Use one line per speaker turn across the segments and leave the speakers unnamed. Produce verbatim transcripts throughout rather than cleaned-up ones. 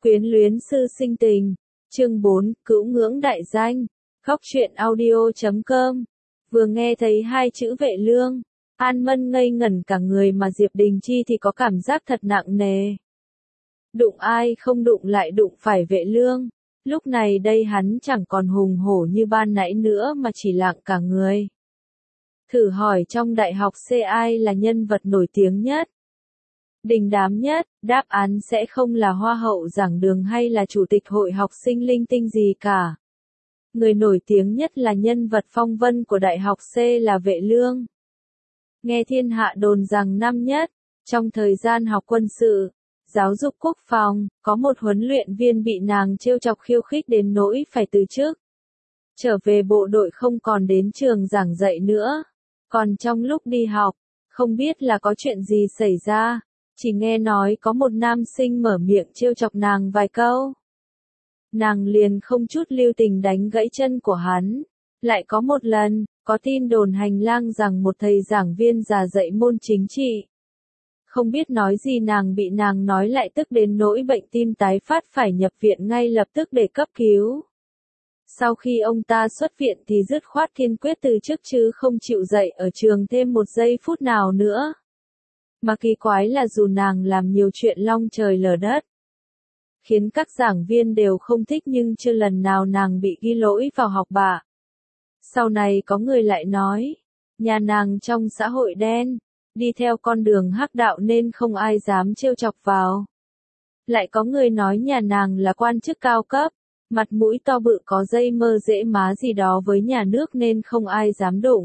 Quyến luyến sư sinh tình. Chương bốn, Cữu ngưỡng đại danh. Góc truyện audio chấm com. Vừa nghe thấy hai chữ Vệ Lương, An Mân ngây ngẩn cả người mà Diệp Đình Chi thì có cảm giác thật nặng nề. Đụng ai không đụng lại đụng phải Vệ Lương. Lúc này đây hắn chẳng còn hùng hổ như ban nãy nữa mà chỉ lặng cả người. Thử hỏi trong đại học C ai là nhân vật nổi tiếng nhất, đình đám nhất, đáp án sẽ không là hoa hậu giảng đường hay là chủ tịch hội học sinh linh tinh gì cả. Người nổi tiếng nhất là nhân vật phong vân của đại học C là Vệ Lương. Nghe thiên hạ đồn rằng năm nhất, trong thời gian học quân sự, giáo dục quốc phòng, có một huấn luyện viên bị nàng trêu chọc khiêu khích đến nỗi phải từ chức. Trở về bộ đội không còn đến trường giảng dạy nữa. Còn trong lúc đi học, không biết là có chuyện gì xảy ra, chỉ nghe nói có một nam sinh mở miệng trêu chọc nàng vài câu. Nàng liền không chút lưu tình đánh gãy chân của hắn. Lại có một lần, có tin đồn hành lang rằng một thầy giảng viên già dạy môn chính trị. Không biết nói gì nàng bị nàng nói lại tức đến nỗi bệnh tim tái phát phải nhập viện ngay lập tức để cấp cứu. Sau khi ông ta xuất viện thì dứt khoát kiên quyết từ chức chứ không chịu dạy ở trường thêm một giây phút nào nữa. Mà kỳ quái là dù nàng làm nhiều chuyện long trời lở đất, khiến các giảng viên đều không thích nhưng chưa lần nào nàng bị ghi lỗi vào học bạ. Sau này có người lại nói, nhà nàng trong xã hội đen, đi theo con đường hắc đạo nên không ai dám trêu chọc vào. Lại có người nói nhà nàng là quan chức cao cấp, mặt mũi to bự có dây mơ rễ má gì đó với nhà nước nên không ai dám đụng.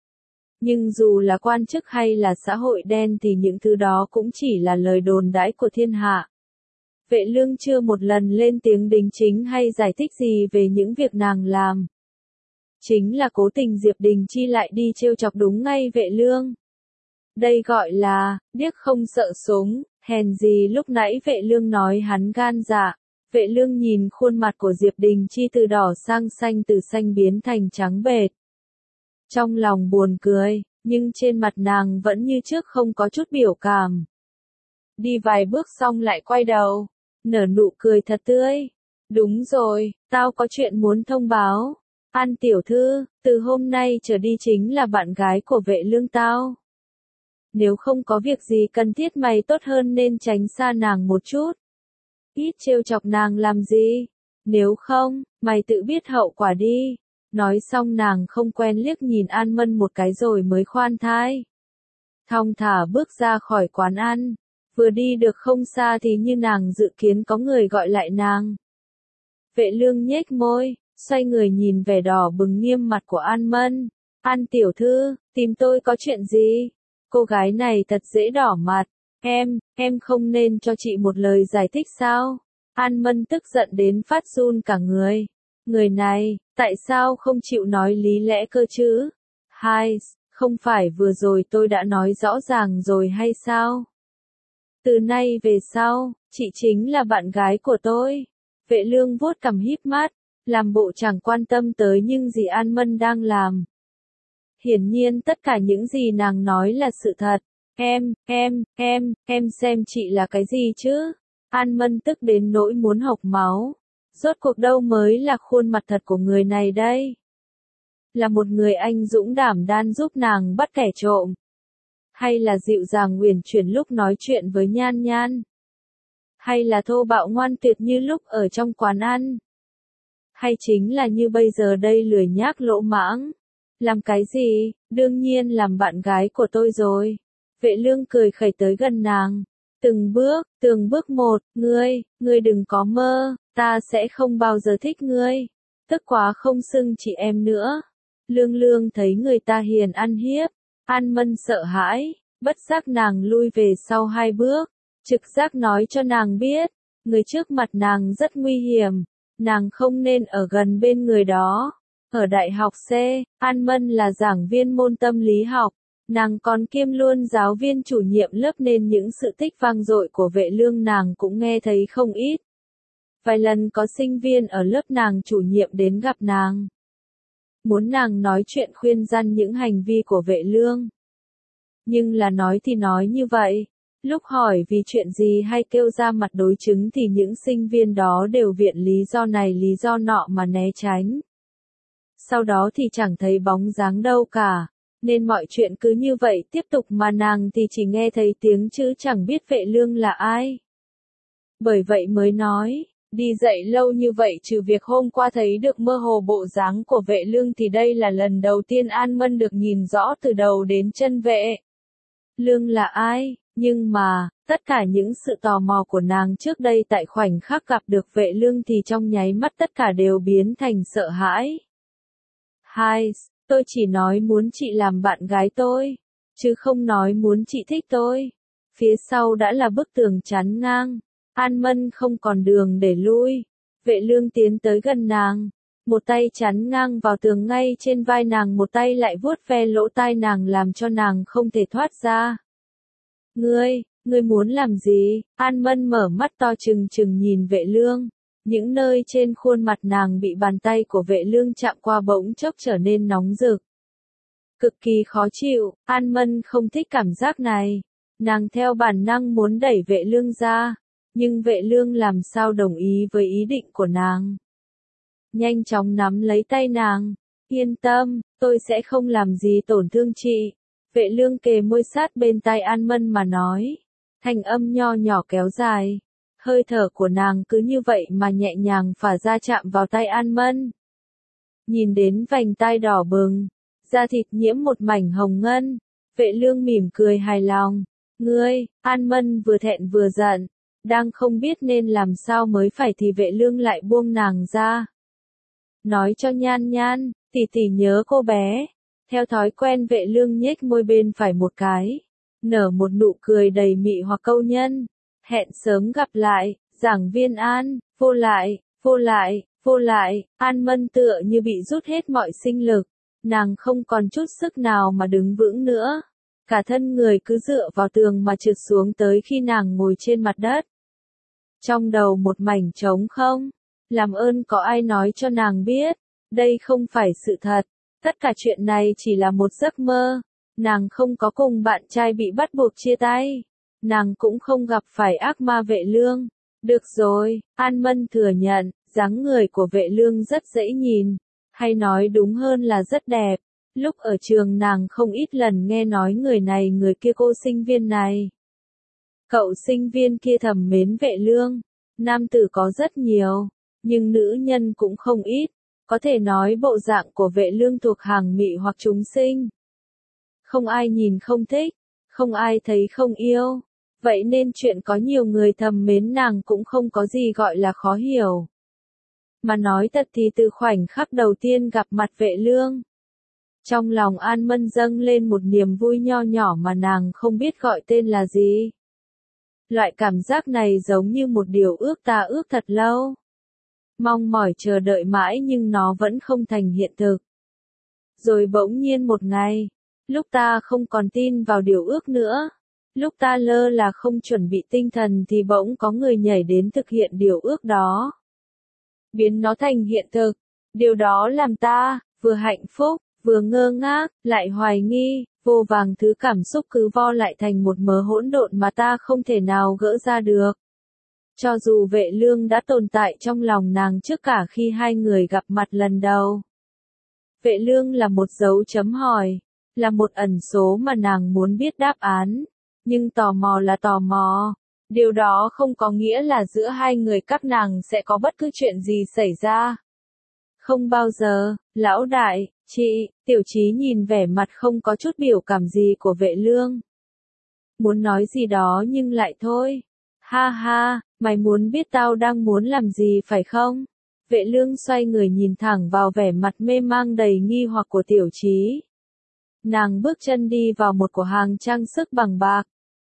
Nhưng dù là quan chức hay là xã hội đen thì những thứ đó cũng chỉ là lời đồn đãi của thiên hạ. Vệ Lương chưa một lần lên tiếng đính chính hay giải thích gì về những việc nàng làm. Chính là cố tình Diệp Đình Chi lại đi trêu chọc đúng ngay Vệ Lương. Đây gọi là, điếc không sợ súng, hèn gì lúc nãy Vệ Lương nói hắn gan dạ. Vệ Lương nhìn khuôn mặt của Diệp Đình Chi từ đỏ sang xanh từ xanh biến thành trắng bệch. Trong lòng buồn cười, nhưng trên mặt nàng vẫn như trước không có chút biểu cảm. Đi vài bước xong lại quay đầu, nở nụ cười thật tươi. Đúng rồi, tao có chuyện muốn thông báo. An tiểu thư, từ hôm nay trở đi chính là bạn gái của Vệ Lương tao. Nếu không có việc gì cần thiết mày tốt hơn nên tránh xa nàng một chút. Ít trêu chọc nàng làm gì? Nếu không, mày tự biết hậu quả đi. Nói xong nàng không quen liếc nhìn An Mân một cái rồi mới khoan thai. Thong thả bước ra khỏi quán ăn. Vừa đi được không xa thì như nàng dự kiến có người gọi lại nàng. Vệ Lương nhếch môi, xoay người nhìn vẻ đỏ bừng nghiêm mặt của An Mân. An tiểu thư, tìm tôi có chuyện gì? Cô gái này thật dễ đỏ mặt. Em, em không nên cho chị một lời giải thích sao? An Mân tức giận đến phát run cả người. Người này, tại sao không chịu nói lý lẽ cơ chứ? Hai, không phải vừa rồi tôi đã nói rõ ràng rồi hay sao? Từ nay về sau, chị chính là bạn gái của tôi. Vệ Lương vuốt cằm híp mắt, làm bộ chẳng quan tâm tới những gì An Mân đang làm. Hiển nhiên tất cả những gì nàng nói là sự thật. Em, em, em, em xem chị là cái gì chứ? An Mân tức đến nỗi muốn hộc máu. Rốt cuộc đâu mới là khuôn mặt thật của người này đây? Là một người anh dũng đảm đang giúp nàng bắt kẻ trộm? Hay là dịu dàng uyển chuyển lúc nói chuyện với Nhan Nhan? Hay là thô bạo ngoan tuyệt như lúc ở trong quán ăn? Hay chính là như bây giờ đây lười nhác lỗ mãng? Làm cái gì? Đương nhiên làm bạn gái của tôi rồi. Vệ Lương cười khẩy tới gần nàng. Từng bước, từng bước một, ngươi, ngươi đừng có mơ, ta sẽ không bao giờ thích ngươi. Tức quá không xưng chị em nữa. Lương Lương thấy người ta hiền ăn hiếp. An Mân sợ hãi, bất giác nàng lui về sau hai bước. Trực giác nói cho nàng biết, người trước mặt nàng rất nguy hiểm. Nàng không nên ở gần bên người đó. Ở đại học C, An Mân là giảng viên môn tâm lý học. Nàng còn kiêm luôn giáo viên chủ nhiệm lớp nên những sự tích vang dội của Vệ Lương nàng cũng nghe thấy không ít. Vài lần có sinh viên ở lớp nàng chủ nhiệm đến gặp nàng. Muốn nàng nói chuyện khuyên răn những hành vi của Vệ Lương. Nhưng là nói thì nói như vậy, Lúc hỏi vì chuyện gì hay kêu ra mặt đối chứng thì những sinh viên đó đều viện lý do này lý do nọ mà né tránh. Sau đó thì chẳng thấy bóng dáng đâu cả, nên mọi chuyện cứ như vậy tiếp tục mà nàng thì chỉ nghe thấy tiếng chứ chẳng biết Vệ Lương là ai. Bởi vậy mới nói, đi dạy lâu như vậy trừ việc hôm qua thấy được mơ hồ bộ dáng của Vệ Lương thì đây là lần đầu tiên An Mân được nhìn rõ từ đầu đến chân Vệ Lương là ai, nhưng mà, tất cả những sự tò mò của nàng trước đây tại khoảnh khắc gặp được Vệ Lương thì trong nháy mắt tất cả đều biến thành sợ hãi. Hai, tôi chỉ nói muốn chị làm bạn gái tôi, chứ không nói muốn chị thích tôi. Phía sau đã là bức tường chắn ngang. An Mân không còn đường để lui. Vệ Lương tiến tới gần nàng, một tay chắn ngang vào tường ngay trên vai nàng, một tay lại vuốt ve lỗ tai nàng làm cho nàng không thể thoát ra. Ngươi, ngươi muốn làm gì? An Mân mở mắt to trừng trừng nhìn Vệ Lương. Những nơi trên khuôn mặt nàng bị bàn tay của Vệ Lương chạm qua bỗng chốc trở nên nóng rực. Cực kỳ khó chịu, An Mân không thích cảm giác này. Nàng theo bản năng muốn đẩy Vệ Lương ra. Nhưng Vệ Lương làm sao đồng ý với ý định của nàng. Nhanh chóng nắm lấy tay nàng. Yên tâm, tôi sẽ không làm gì tổn thương chị. Vệ Lương kề môi sát bên tai An Mân mà nói. Thanh âm nho nhỏ kéo dài. Hơi thở của nàng cứ như vậy mà nhẹ nhàng phả ra chạm vào tay An Mân. Nhìn đến vành tai đỏ bừng, da thịt nhiễm một mảnh hồng ngân. Vệ Lương mỉm cười hài lòng. Ngươi, An Mân vừa thẹn vừa giận. Đang không biết nên làm sao mới phải thì Vệ Lương lại buông nàng ra. Nói cho Nhan Nhan, tỷ tỷ nhớ cô bé. Theo thói quen Vệ Lương nhếch môi bên phải một cái. Nở một nụ cười đầy mị hoặc câu nhân. Hẹn sớm gặp lại, giảng viên An, vô lại, vô lại, vô lại. An Mân tựa như bị rút hết mọi sinh lực. Nàng không còn chút sức nào mà đứng vững nữa. Cả thân người cứ dựa vào tường mà trượt xuống tới khi nàng ngồi trên mặt đất. Trong đầu một mảnh trống không. Làm ơn có ai nói cho nàng biết. Đây không phải sự thật. Tất cả chuyện này chỉ là một giấc mơ. Nàng không có cùng bạn trai bị bắt buộc chia tay. Nàng cũng không gặp phải ác ma Vệ Lương. Được rồi, An Mân thừa nhận, dáng người của Vệ Lương rất dễ nhìn. Hay nói đúng hơn là rất đẹp. Lúc ở trường nàng không ít lần nghe nói người này người kia cô sinh viên này. Cậu sinh viên kia thầm mến Vệ Lương. Nam tử có rất nhiều, nhưng nữ nhân cũng không ít. Có thể nói bộ dạng của Vệ Lương thuộc hàng mị hoặc chúng sinh. Không ai nhìn không thích, không ai thấy không yêu. Vậy nên chuyện có nhiều người thầm mến nàng cũng không có gì gọi là khó hiểu. Mà nói thật thì từ khoảnh khắc đầu tiên gặp mặt Vệ Lương, trong lòng An Mân dâng lên một niềm vui nho nhỏ mà nàng không biết gọi tên là gì. Loại cảm giác này giống như một điều ước ta ước thật lâu. Mong mỏi chờ đợi mãi nhưng nó vẫn không thành hiện thực. Rồi bỗng nhiên một ngày, lúc ta không còn tin vào điều ước nữa, lúc ta lơ là không chuẩn bị tinh thần thì bỗng có người nhảy đến thực hiện điều ước đó. Biến nó thành hiện thực. Điều đó làm ta, vừa hạnh phúc, vừa ngơ ngác, lại hoài nghi, vô vàng thứ cảm xúc cứ vo lại thành một mớ hỗn độn mà ta không thể nào gỡ ra được. Cho dù Vệ Lương đã tồn tại trong lòng nàng trước cả khi hai người gặp mặt lần đầu. Vệ Lương là một dấu chấm hỏi, là một ẩn số mà nàng muốn biết đáp án, nhưng tò mò là tò mò. Điều đó không có nghĩa là giữa hai người các nàng sẽ có bất cứ chuyện gì xảy ra. Không bao giờ, lão đại, chị, Tiểu Chí nhìn vẻ mặt không có chút biểu cảm gì của Vệ Lương. Muốn nói gì đó nhưng lại thôi. Ha ha, mày muốn biết tao đang muốn làm gì phải không? Vệ Lương xoay người nhìn thẳng vào vẻ mặt mê mang đầy nghi hoặc của Tiểu Chí. Nàng bước chân đi vào một cửa hàng trang sức bằng bạc.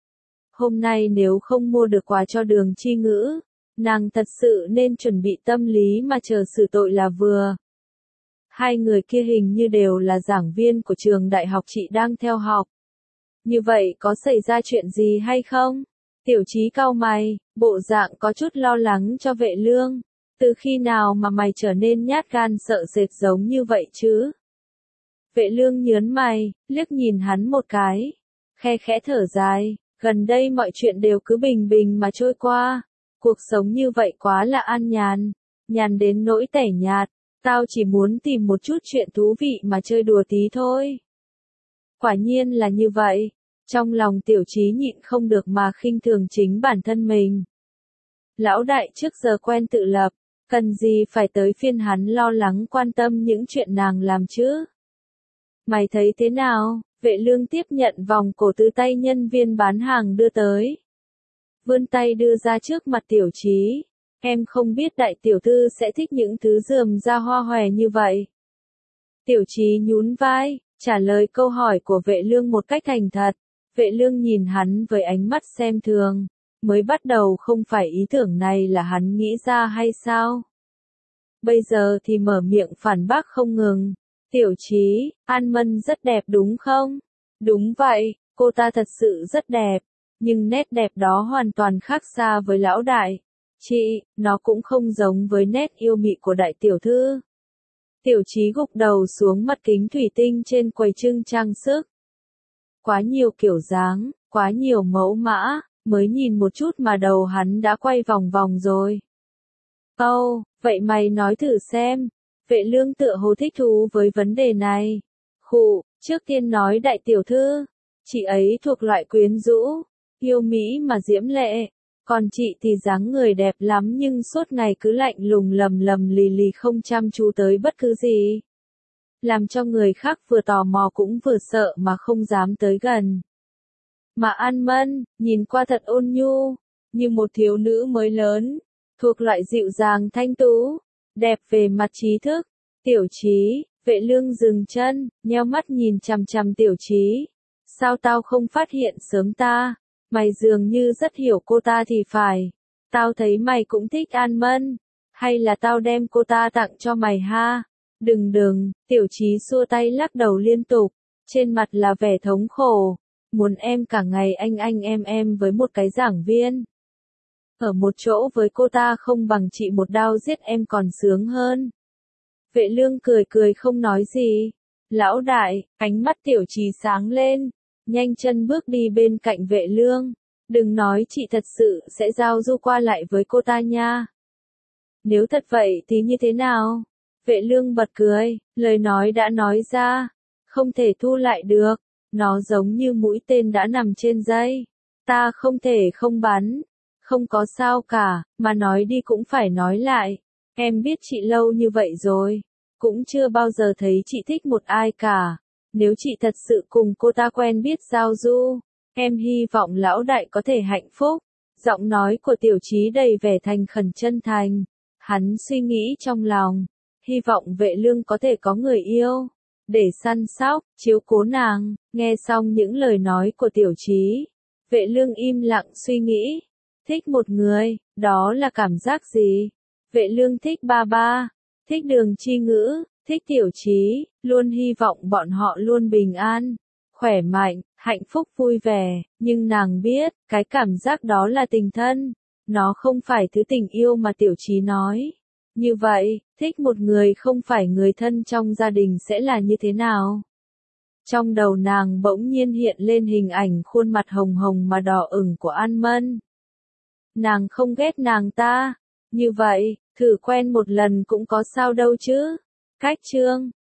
Hôm nay nếu không mua được quà cho Đường Chi Ngữ, nàng thật sự nên chuẩn bị tâm lý mà chờ xử tội là vừa. Hai người kia hình như đều là giảng viên của trường đại học chị đang theo học. Như vậy có xảy ra chuyện gì hay không? Tiểu Chí cau mày, bộ dạng có chút lo lắng cho Vệ Lương. Từ khi nào mà mày trở nên nhát gan sợ sệt giống như vậy chứ? Vệ Lương nhớn mày, liếc nhìn hắn một cái. Khe khẽ thở dài, Gần đây mọi chuyện đều cứ bình bình mà trôi qua. Cuộc sống như vậy quá là an nhàn, nhàn đến nỗi tẻ nhạt. Tao chỉ muốn tìm một chút chuyện thú vị mà chơi đùa tí thôi. Quả nhiên là như vậy. Trong lòng Tiểu Chí nhịn không được mà khinh thường chính bản thân mình. Lão đại trước giờ quen tự lập, cần gì phải tới phiên hắn lo lắng quan tâm những chuyện nàng làm chứ? Mày thấy thế nào? Vệ Lương tiếp nhận vòng cổ từ tay nhân viên bán hàng đưa tới. Vươn tay đưa ra trước mặt Tiểu Chí. Em không biết đại tiểu thư sẽ thích những thứ rườm ra hoa hòe như vậy. Tiểu Chí nhún vai, trả lời câu hỏi của Vệ Lương một cách thành thật. Vệ Lương nhìn hắn với ánh mắt xem thường. Mới bắt đầu không phải ý tưởng này là hắn nghĩ ra hay sao? Bây giờ thì mở miệng phản bác không ngừng. Tiểu Chí, An Mân rất đẹp đúng không? Đúng vậy, cô ta thật sự rất đẹp. Nhưng nét đẹp đó hoàn toàn khác xa với lão đại. Chị, nó cũng không giống với nét yêu mị của đại tiểu thư. Tiểu Chí gục đầu xuống mặt kính thủy tinh trên quầy trưng trang sức. Quá nhiều kiểu dáng, quá nhiều mẫu mã, mới nhìn một chút mà đầu hắn đã quay vòng vòng rồi. Âu, oh, vậy mày nói thử xem. Vệ Lương tựa hồ thích thú với vấn đề này. Khụ, trước tiên nói đại tiểu thư. Chị ấy thuộc loại quyến rũ, yêu mỹ mà diễm lệ. Còn chị thì dáng người đẹp lắm nhưng suốt ngày cứ lạnh lùng lầm lầm lì lì không chăm chú tới bất cứ gì. Làm cho người khác vừa tò mò cũng vừa sợ mà không dám tới gần. Mà An Mân, nhìn qua thật ôn nhu, như một thiếu nữ mới lớn, thuộc loại dịu dàng thanh tú, đẹp về mặt trí thức. Tiểu Chí, Vệ Lương dừng chân, nheo mắt nhìn chằm chằm Tiểu Chí. Sao tao không phát hiện sớm ta? Mày dường như rất hiểu cô ta thì phải. Tao thấy mày cũng thích An Mân. Hay là tao đem cô ta tặng cho mày ha? Đừng đừng, Tiểu Chí xua tay lắc đầu liên tục, trên mặt là vẻ thống khổ. Muốn em cả ngày anh anh em em với một cái giảng viên. Ở một chỗ với cô ta không bằng chị một đao giết em còn sướng hơn. Vệ Lương cười cười không nói gì. Lão đại, ánh mắt Tiểu Chí sáng lên, nhanh chân bước đi bên cạnh Vệ Lương. Đừng nói chị thật sự sẽ giao du qua lại với cô ta nha. Nếu thật vậy thì như thế nào? Vệ Lương bật cười, lời nói đã nói ra, không thể thu lại được. Nó giống như mũi tên đã nằm trên dây. Ta không thể không bắn. Không có sao cả, mà nói đi cũng phải nói lại. Em biết chị lâu như vậy rồi. Cũng chưa bao giờ thấy chị thích một ai cả. Nếu chị thật sự cùng cô ta quen biết giao du, em hy vọng lão đại có thể hạnh phúc. Giọng nói của Tiểu Chí đầy vẻ thành khẩn chân thành. Hắn suy nghĩ trong lòng. Hy vọng Vệ Lương có thể có người yêu. Để săn sóc, chiếu cố nàng. Nghe xong những lời nói của Tiểu Chí, Vệ Lương im lặng suy nghĩ. Thích một người, đó là cảm giác gì? Vệ Lương thích ba ba, thích Đường Chi Ngữ, thích Tiểu Chí, luôn hy vọng bọn họ luôn bình an, khỏe mạnh, hạnh phúc vui vẻ, nhưng nàng biết, cái cảm giác đó là tình thân, nó không phải thứ tình yêu mà Tiểu Chí nói. Như vậy, thích một người không phải người thân trong gia đình sẽ là như thế nào? Trong đầu nàng bỗng nhiên hiện lên hình ảnh khuôn mặt hồng hồng mà đỏ ửng của An Mân. Nàng không ghét nàng ta. Như vậy, thử quen một lần cũng có sao đâu chứ. Cách chương